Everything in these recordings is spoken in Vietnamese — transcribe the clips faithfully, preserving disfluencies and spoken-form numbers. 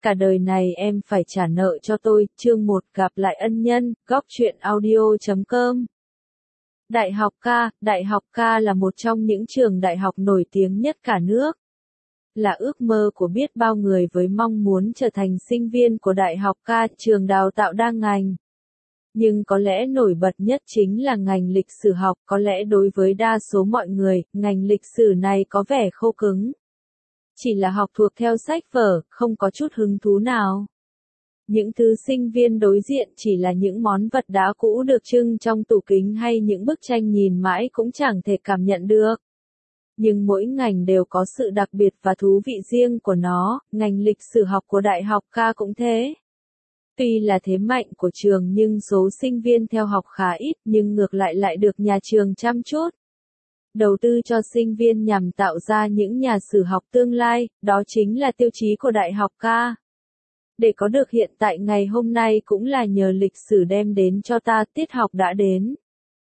Cả đời này em phải trả nợ cho tôi, chương một gặp lại ân nhân, góc truyện audio chấm com. Đại học K, Đại học K là một trong những trường đại học nổi tiếng nhất cả nước. Là ước mơ của biết bao người với mong muốn trở thành sinh viên của Đại học K, trường đào tạo đa ngành. Nhưng có lẽ nổi bật nhất chính là ngành lịch sử học, có lẽ đối với đa số mọi người, ngành lịch sử này có vẻ khô cứng. Chỉ là học thuộc theo sách vở, không có chút hứng thú nào. Những thứ sinh viên đối diện chỉ là những món vật đá cũ được trưng trong tủ kính hay những bức tranh nhìn mãi cũng chẳng thể cảm nhận được. Nhưng mỗi ngành đều có sự đặc biệt và thú vị riêng của nó, ngành lịch sử học của Đại học K cũng thế. Tuy là thế mạnh của trường nhưng số sinh viên theo học khá ít, nhưng ngược lại lại được nhà trường chăm chút đầu tư cho sinh viên nhằm tạo ra những nhà sử học tương lai, đó chính là tiêu chí của Đại học K. Để có được hiện tại ngày hôm nay cũng là nhờ lịch sử đem đến cho ta, tiết học đã đến.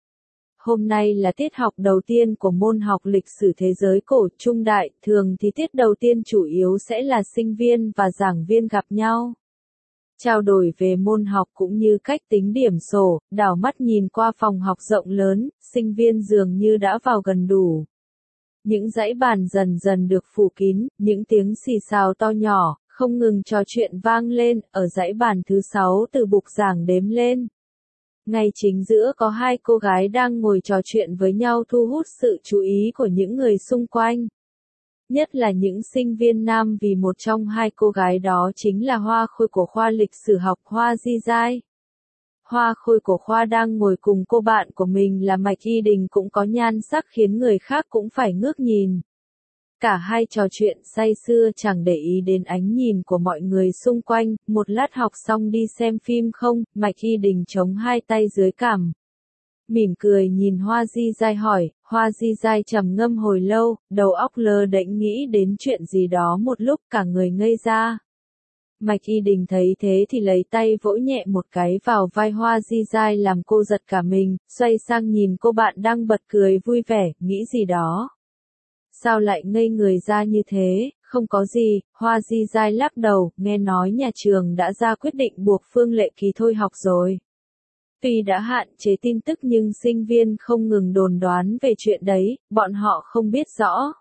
Hôm nay là tiết học đầu tiên của môn học lịch sử thế giới cổ trung đại, thường thì tiết đầu tiên chủ yếu sẽ là sinh viên và giảng viên gặp nhau. Trao đổi về môn học cũng như cách tính điểm sổ, đảo mắt nhìn qua phòng học rộng lớn, sinh viên dường như đã vào gần đủ. Những dãy bàn dần dần được phủ kín, những tiếng xì xào to nhỏ, không ngừng trò chuyện vang lên, ở dãy bàn thứ sáu từ bục giảng đếm lên. Ngay chính giữa có hai cô gái đang ngồi trò chuyện với nhau thu hút sự chú ý của những người xung quanh. Nhất là những sinh viên nam vì một trong hai cô gái đó chính là Hoa Khôi của khoa lịch sử học Hoa Di Giai. Hoa Khôi của khoa đang ngồi cùng cô bạn của mình là Mạch Y Đình cũng có nhan sắc khiến người khác cũng phải ngước nhìn. Cả hai trò chuyện say sưa chẳng để ý đến ánh nhìn của mọi người xung quanh, một lát học xong đi xem phim không, Mạch Y Đình chống hai tay dưới cằm. Mỉm cười nhìn Hoa Di Giai hỏi, Hoa Di Giai trầm ngâm hồi lâu, đầu óc lơ đễnh nghĩ đến chuyện gì đó một lúc cả người ngây ra. Mạch Y Đình thấy thế thì lấy tay vỗ nhẹ một cái vào vai Hoa Di Giai làm cô giật cả mình, xoay sang nhìn cô bạn đang bật cười vui vẻ, nghĩ gì đó. Sao lại ngây người ra như thế, không có gì, Hoa Di Giai lắc đầu, nghe nói nhà trường đã ra quyết định buộc Phương Lệ Kỳ thôi học rồi. Tuy đã hạn chế tin tức nhưng sinh viên không ngừng đồn đoán về chuyện đấy, bọn họ không biết rõ.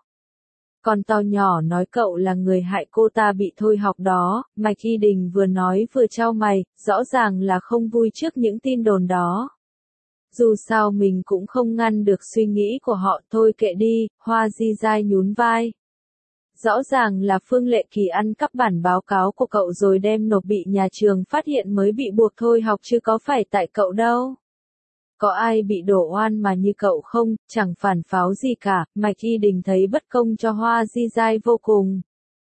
Còn to nhỏ nói cậu là người hại cô ta bị thôi học đó, Mạch Y Đình vừa nói vừa trao mày, rõ ràng là không vui trước những tin đồn đó. Dù sao mình cũng không ngăn được suy nghĩ của họ, thôi kệ đi, Hoa Di Giai nhún vai. Rõ ràng là Phương Lệ Kỳ ăn cắp bản báo cáo của cậu rồi đem nộp bị nhà trường phát hiện mới bị buộc thôi học chứ có phải tại cậu đâu. Có ai bị đổ oan mà như cậu không, chẳng phản pháo gì cả, Mạch Y Đình thấy bất công cho Hoa Di Giai vô cùng.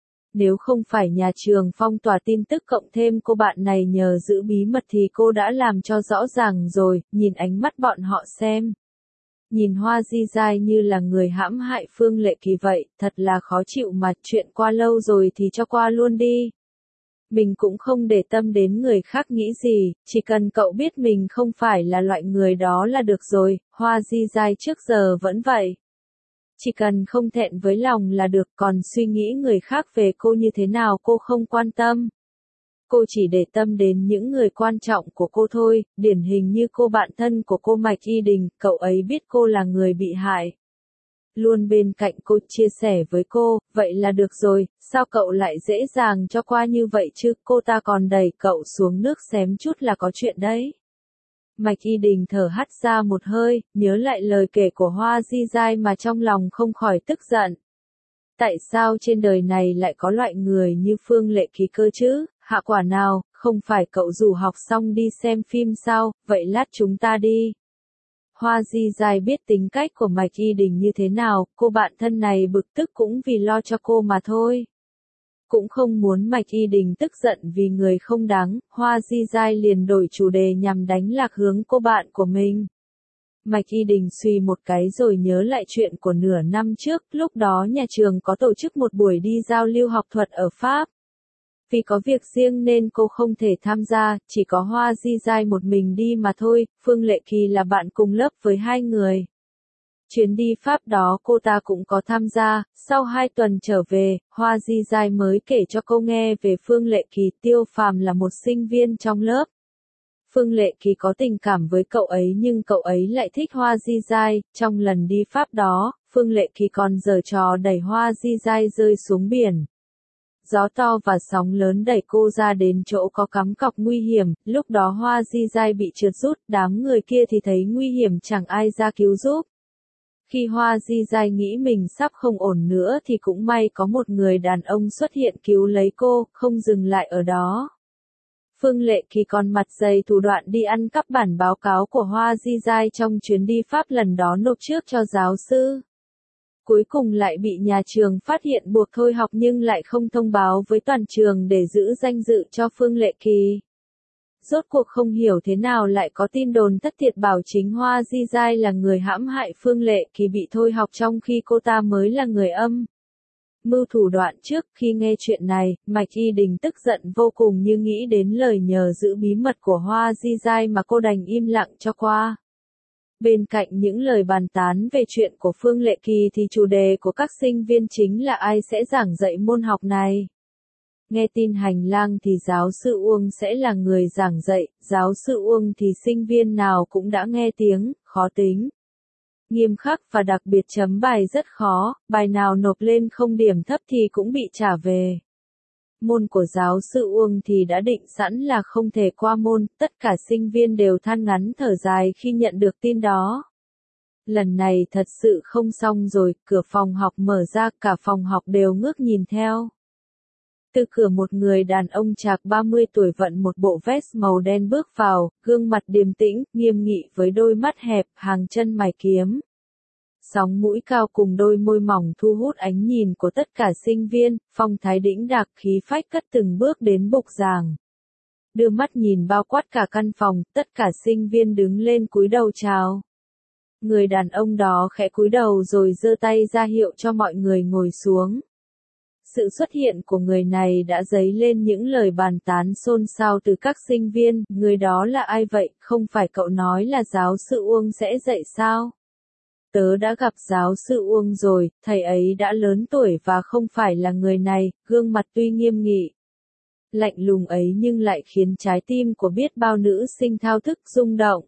Nếu không phải nhà trường phong tỏa tin tức cộng thêm cô bạn này nhờ giữ bí mật thì cô đã làm cho rõ ràng rồi, nhìn ánh mắt bọn họ xem. Nhìn Hoa Di Giai như là người hãm hại Phương Lệ Kỳ vậy, thật là khó chịu mà, chuyện qua lâu rồi thì cho qua luôn đi. Mình cũng không để tâm đến người khác nghĩ gì, chỉ cần cậu biết mình không phải là loại người đó là được rồi, Hoa Di Giai trước giờ vẫn vậy. Chỉ cần không thẹn với lòng là được, còn suy nghĩ người khác về cô như thế nào cô không quan tâm. Cô chỉ để tâm đến những người quan trọng của cô thôi, điển hình như cô bạn thân của cô Mạch Y Đình, cậu ấy biết cô là người bị hại. Luôn bên cạnh cô chia sẻ với cô, vậy là được rồi, sao cậu lại dễ dàng cho qua như vậy chứ, cô ta còn đẩy cậu xuống nước xém chút là có chuyện đấy. Mạch Y Đình thở hắt ra một hơi, nhớ lại lời kể của Hoa Di Giai mà trong lòng không khỏi tức giận. Tại sao trên đời này lại có loại người như Phương Lệ Kỳ cơ chứ, hạ quả nào, không phải cậu rủ học xong đi xem phim sao, vậy lát chúng ta đi. Hoa Di Giai biết tính cách của Mạch Y Đình như thế nào, cô bạn thân này bực tức cũng vì lo cho cô mà thôi. Cũng không muốn Mạch Y Đình tức giận vì người không đáng, Hoa Di Giai liền đổi chủ đề nhằm đánh lạc hướng cô bạn của mình. Mạch Y Đình suy một cái rồi nhớ lại chuyện của nửa năm trước, lúc đó nhà trường có tổ chức một buổi đi giao lưu học thuật ở Pháp. Vì có việc riêng nên cô không thể tham gia, chỉ có Hoa Di Giai một mình đi mà thôi, Phương Lệ Kỳ là bạn cùng lớp với hai người. Chuyến đi Pháp đó cô ta cũng có tham gia, sau hai tuần trở về, Hoa Di Giai mới kể cho cô nghe về Phương Lệ Kỳ. Tiêu Phàm là một sinh viên trong lớp. Phương Lệ Kỳ có tình cảm với cậu ấy nhưng cậu ấy lại thích Hoa Di Giai. Trong lần đi Pháp đó, Phương Lệ Kỳ còn giở trò đẩy Hoa Di Giai rơi xuống biển. Gió to và sóng lớn đẩy cô ra đến chỗ có cắm cọc nguy hiểm, lúc đó Hoa Di Giai bị trượt rút, đám người kia thì thấy nguy hiểm chẳng ai ra cứu giúp. Khi Hoa Di Giai nghĩ mình sắp không ổn nữa thì cũng may có một người đàn ông xuất hiện cứu lấy cô, không dừng lại ở đó. Phương Lệ Kỳ còn mặt dày thủ đoạn đi ăn cắp bản báo cáo của Hoa Di Giai trong chuyến đi Pháp lần đó nộp trước cho giáo sư. Cuối cùng lại bị nhà trường phát hiện buộc thôi học nhưng lại không thông báo với toàn trường để giữ danh dự cho Phương Lệ Kỳ. Rốt cuộc không hiểu thế nào lại có tin đồn thất thiệt bảo chính Hoa Di Giai là người hãm hại Phương Lệ Kỳ bị thôi học trong khi cô ta mới là người âm mưu thủ đoạn trước. Khi nghe chuyện này, Mạch Y Đình tức giận vô cùng nhưng nghĩ đến lời nhờ giữ bí mật của Hoa Di Giai mà cô đành im lặng cho qua. Bên cạnh những lời bàn tán về chuyện của Phương Lệ Kỳ thì chủ đề của các sinh viên chính là ai sẽ giảng dạy môn học này. Nghe tin hành lang thì giáo sư Uông sẽ là người giảng dạy, giáo sư Uông thì sinh viên nào cũng đã nghe tiếng, khó tính. Nghiêm khắc và đặc biệt chấm bài rất khó, bài nào nộp lên không điểm thấp thì cũng bị trả về. Môn của giáo sư Uông thì đã định sẵn là không thể qua môn, tất cả sinh viên đều than ngắn thở dài khi nhận được tin đó. Lần này thật sự không xong rồi, cửa phòng học mở ra, cả phòng học đều ngước nhìn theo. Từ cửa một người đàn ông chạc ba mươi tuổi vận một bộ vest màu đen bước vào, gương mặt điềm tĩnh, nghiêm nghị với đôi mắt hẹp, hàng chân mày kiếm. Sóng mũi cao cùng đôi môi mỏng thu hút ánh nhìn của tất cả sinh viên, phong thái đĩnh đạc khí phách cất từng bước đến bục giảng. Đưa mắt nhìn bao quát cả căn phòng, tất cả sinh viên đứng lên cúi đầu chào. Người đàn ông đó khẽ cúi đầu rồi giơ tay ra hiệu cho mọi người ngồi xuống. Sự xuất hiện của người này đã dấy lên những lời bàn tán xôn xao từ các sinh viên, người đó là ai vậy, không phải cậu nói là giáo sư Uông sẽ dạy sao? Tớ đã gặp giáo sư Uông rồi, thầy ấy đã lớn tuổi và không phải là người này, gương mặt tuy nghiêm nghị. Lạnh lùng ấy nhưng lại khiến trái tim của biết bao nữ sinh thao thức rung động.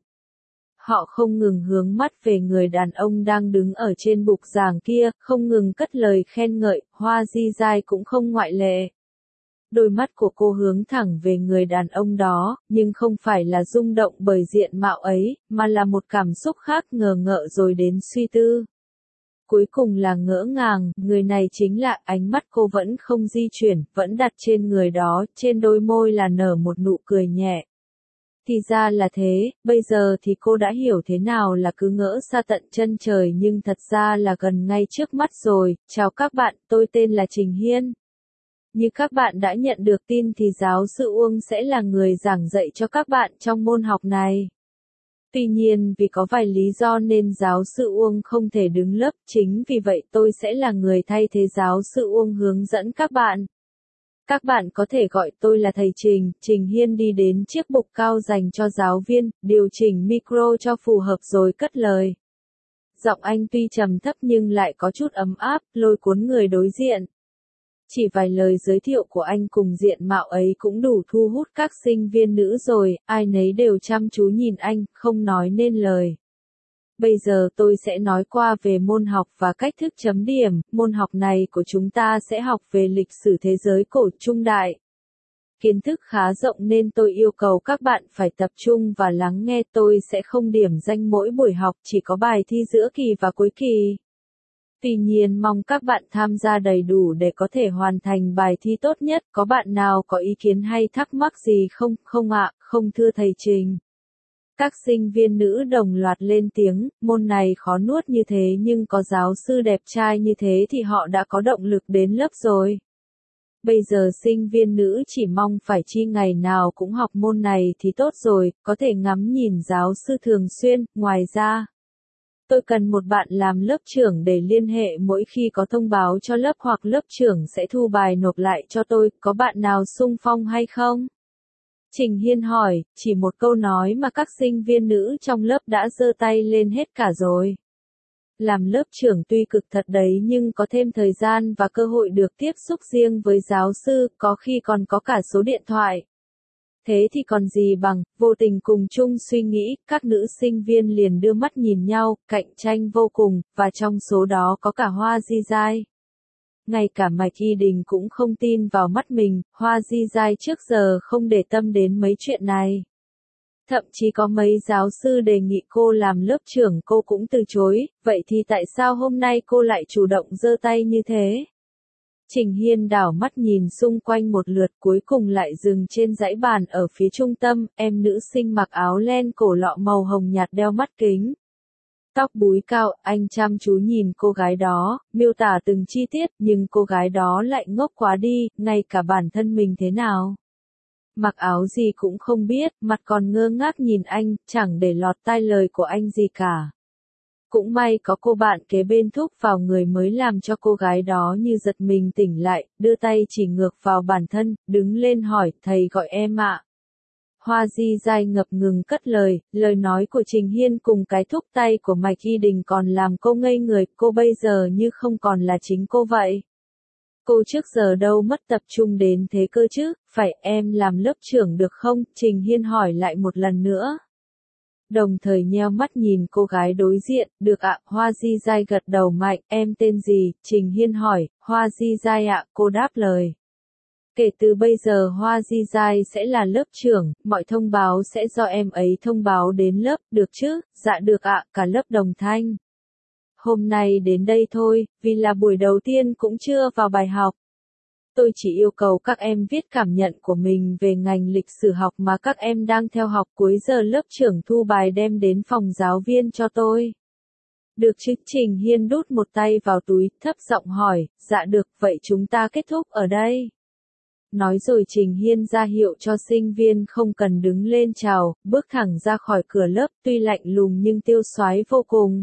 Họ không ngừng hướng mắt về người đàn ông đang đứng ở trên bục giảng kia, không ngừng cất lời khen ngợi, Hoa Di Giai cũng không ngoại lệ. Đôi mắt của cô hướng thẳng về người đàn ông đó, nhưng không phải là rung động bởi diện mạo ấy, mà là một cảm xúc khác ngờ ngợ rồi đến suy tư. Cuối cùng là ngỡ ngàng, người này chính là, ánh mắt cô vẫn không di chuyển, vẫn đặt trên người đó, trên đôi môi là nở một nụ cười nhẹ. Thì ra là thế, bây giờ thì cô đã hiểu thế nào là cứ ngỡ xa tận chân trời nhưng thật ra là gần ngay trước mắt rồi. Chào các bạn, tôi tên là Trình Hiên. Như các bạn đã nhận được tin thì giáo sư Uông sẽ là người giảng dạy cho các bạn trong môn học này. Tuy nhiên vì có vài lý do nên giáo sư Uông không thể đứng lớp, chính vì vậy tôi sẽ là người thay thế giáo sư Uông hướng dẫn các bạn. Các bạn có thể gọi tôi là thầy Trình. Trình Hiên đi đến chiếc bục cao dành cho giáo viên, điều chỉnh micro cho phù hợp rồi cất lời. Giọng anh tuy trầm thấp nhưng lại có chút ấm áp, lôi cuốn người đối diện. Chỉ vài lời giới thiệu của anh cùng diện mạo ấy cũng đủ thu hút các sinh viên nữ rồi, ai nấy đều chăm chú nhìn anh, không nói nên lời. Bây giờ tôi sẽ nói qua về môn học và cách thức chấm điểm. Môn học này của chúng ta sẽ học về lịch sử thế giới cổ trung đại. Kiến thức khá rộng nên tôi yêu cầu các bạn phải tập trung và lắng nghe. Tôi sẽ không điểm danh mỗi buổi học, chỉ có bài thi giữa kỳ và cuối kỳ. Tuy nhiên mong các bạn tham gia đầy đủ để có thể hoàn thành bài thi tốt nhất. Có bạn nào có ý kiến hay thắc mắc gì không? Không ạ, không thưa thầy Trình. Các sinh viên nữ đồng loạt lên tiếng, môn này khó nuốt như thế nhưng có giáo sư đẹp trai như thế thì họ đã có động lực đến lớp rồi. Bây giờ sinh viên nữ chỉ mong phải chi ngày nào cũng học môn này thì tốt rồi, có thể ngắm nhìn giáo sư thường xuyên. Ngoài ra, tôi cần một bạn làm lớp trưởng để liên hệ mỗi khi có thông báo cho lớp hoặc lớp trưởng sẽ thu bài nộp lại cho tôi, có bạn nào xung phong hay không? Trình Hiên hỏi, chỉ một câu nói mà các sinh viên nữ trong lớp đã giơ tay lên hết cả rồi. Làm lớp trưởng tuy cực thật đấy nhưng có thêm thời gian và cơ hội được tiếp xúc riêng với giáo sư, có khi còn có cả số điện thoại. Thế thì còn gì bằng, vô tình cùng chung suy nghĩ, các nữ sinh viên liền đưa mắt nhìn nhau, cạnh tranh vô cùng, và trong số đó có cả Hoa Di Giai. Ngay cả Mạch Y Đình cũng không tin vào mắt mình, Hoa Di Giai trước giờ không để tâm đến mấy chuyện này. Thậm chí có mấy giáo sư đề nghị cô làm lớp trưởng cô cũng từ chối, vậy thì tại sao hôm nay cô lại chủ động giơ tay như thế? Trình Hiên đảo mắt nhìn xung quanh một lượt cuối cùng lại dừng trên dãy bàn ở phía trung tâm, em nữ sinh mặc áo len cổ lọ màu hồng nhạt đeo mắt kính. Tóc búi cao, anh chăm chú nhìn cô gái đó, miêu tả từng chi tiết nhưng cô gái đó lại ngốc quá đi, ngay cả bản thân mình thế nào. Mặc áo gì cũng không biết, mặt còn ngơ ngác nhìn anh, chẳng để lọt tai lời của anh gì cả. Cũng may có cô bạn kế bên thúc vào người mới làm cho cô gái đó như giật mình tỉnh lại, đưa tay chỉ ngược vào bản thân, đứng lên hỏi, thầy gọi em ạ. Hoa Di Giai ngập ngừng cất lời, lời nói của Trình Hiên cùng cái thúc tay của Mạch Y Đình còn làm cô ngây người, cô bây giờ như không còn là chính cô vậy. Cô trước giờ đâu mất tập trung đến thế cơ chứ, phải em làm lớp trưởng được không? Trình Hiên hỏi lại một lần nữa. Đồng thời nheo mắt nhìn cô gái đối diện, được ạ, Hoa Di Giai gật đầu mạnh, em tên gì? Trình Hiên hỏi, Hoa Di Giai ạ, cô đáp lời. Kể từ bây giờ Hoa Di Giai sẽ là lớp trưởng, mọi thông báo sẽ do em ấy thông báo đến lớp, được chứ? Dạ được ạ, cả lớp đồng thanh. Hôm nay đến đây thôi, vì là buổi đầu tiên cũng chưa vào bài học. Tôi chỉ yêu cầu các em viết cảm nhận của mình về ngành lịch sử học mà các em đang theo học, cuối giờ lớp trưởng thu bài đem đến phòng giáo viên cho tôi. Được chứ? Trình Hiên đút một tay vào túi, thấp giọng hỏi, dạ được, vậy chúng ta kết thúc ở đây. Nói rồi Trình Hiên ra hiệu cho sinh viên không cần đứng lên chào, bước thẳng ra khỏi cửa lớp, tuy lạnh lùng nhưng tiêu xoái vô cùng.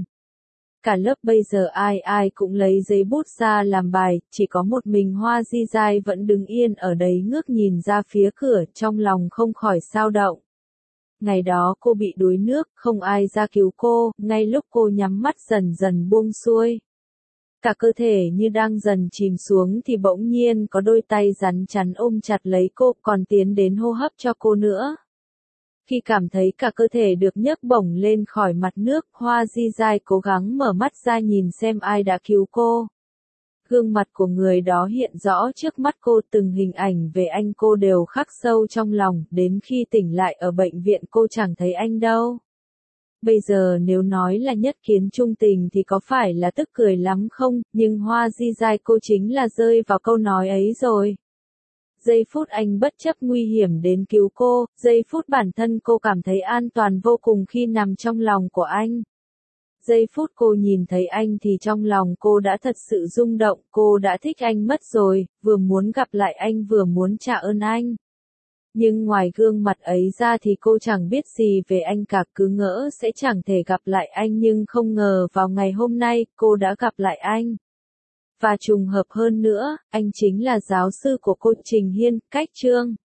Cả lớp bây giờ ai ai cũng lấy giấy bút ra làm bài, chỉ có một mình Hoa Di Giai vẫn đứng yên ở đấy ngước nhìn ra phía cửa, trong lòng không khỏi xao động. Ngày đó cô bị đuối nước, không ai ra cứu cô, ngay lúc cô nhắm mắt dần dần buông xuôi. Cả cơ thể như đang dần chìm xuống thì bỗng nhiên có đôi tay rắn chắn ôm chặt lấy cô, còn tiến đến hô hấp cho cô nữa. Khi cảm thấy cả cơ thể được nhấc bổng lên khỏi mặt nước, Hoa Di Giai cố gắng mở mắt ra nhìn xem ai đã cứu cô. Gương mặt của người đó hiện rõ trước mắt cô, từng hình ảnh về anh cô đều khắc sâu trong lòng, đến khi tỉnh lại ở bệnh viện cô chẳng thấy anh đâu. Bây giờ nếu nói là nhất kiến trung tình thì có phải là tức cười lắm không, nhưng Hoa Di Giai cô chính là rơi vào câu nói ấy rồi. Giây phút anh bất chấp nguy hiểm đến cứu cô, giây phút bản thân cô cảm thấy an toàn vô cùng khi nằm trong lòng của anh. Giây phút cô nhìn thấy anh thì trong lòng cô đã thật sự rung động, cô đã thích anh mất rồi, vừa muốn gặp lại anh vừa muốn trả ơn anh. Nhưng ngoài gương mặt ấy ra thì cô chẳng biết gì về anh cả, cứ ngỡ sẽ chẳng thể gặp lại anh nhưng không ngờ vào ngày hôm nay, cô đã gặp lại anh. Và trùng hợp hơn nữa, anh chính là giáo sư của cô. Trình Hiên, cách chương.